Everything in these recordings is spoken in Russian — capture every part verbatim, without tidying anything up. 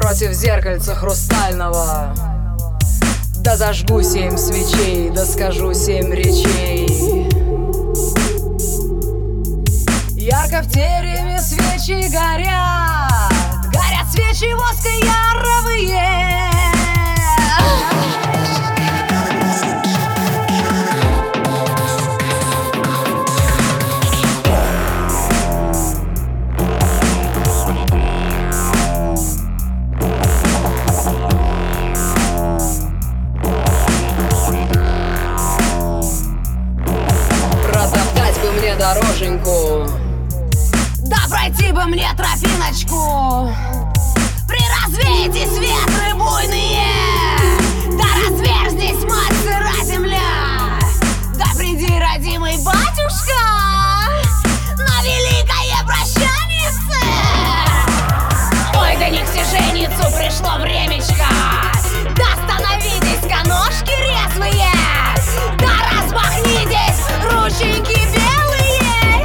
против зеркальца хрустального. Да зажгу семь свечей, да скажу семь речей. Ярко в тереме свечи горят, горят свечи воска яровые. Протоптать бы мне дороженьку, да пройти бы мне тропиночку при рассвете с ветры буйные. Да разверзнись, мать, сыра земля, да приди, родимый батюшка, на великое прощанице. Ой, да не к сиженицу пришло времечко, да становитесь-ка ножки резвые, да распахнитесь, рученьки белые.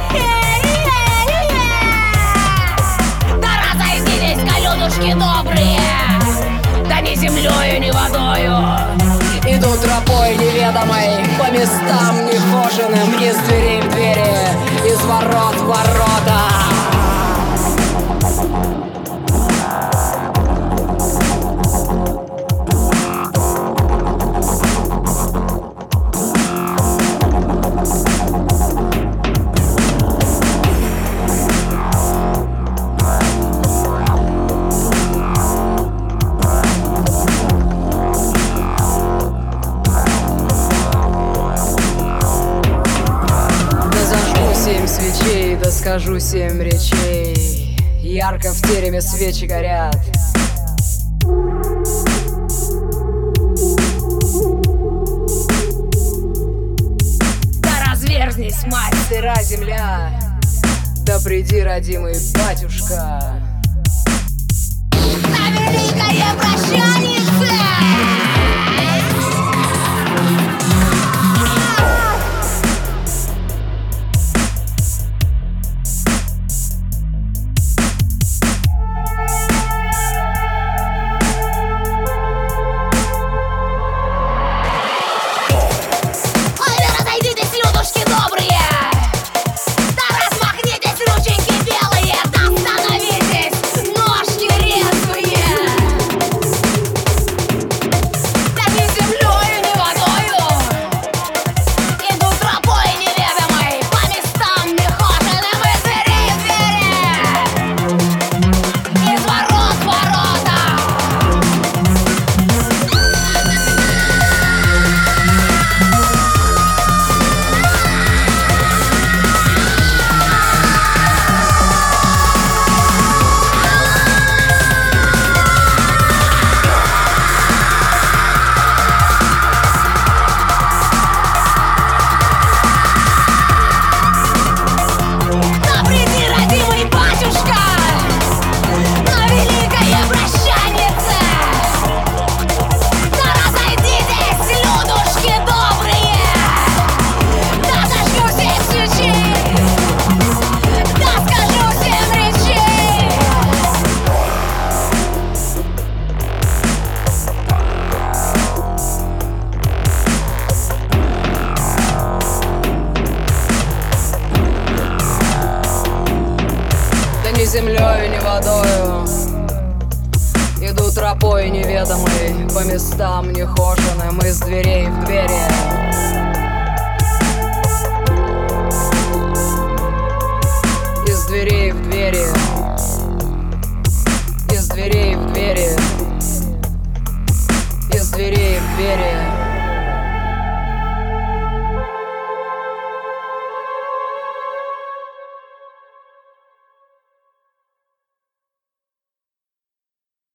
Людушки добрые, да ни землею, ни водою. Иду тропой неведомой, по местам нехоженым, из дверей в двери, из ворот в ворота. Семь свечей, да скажу семь речей. Ярко в тереме свечи горят. Да разверзнись, мать, Сыра земля, да приди, родимый батюшка, на великое прощанице. ни землею, ни водою. Иду тропой неведомой, по местам нехоженым, из дверей в двери. Из дверей в двери. Из дверей в двери. Из дверей в двери.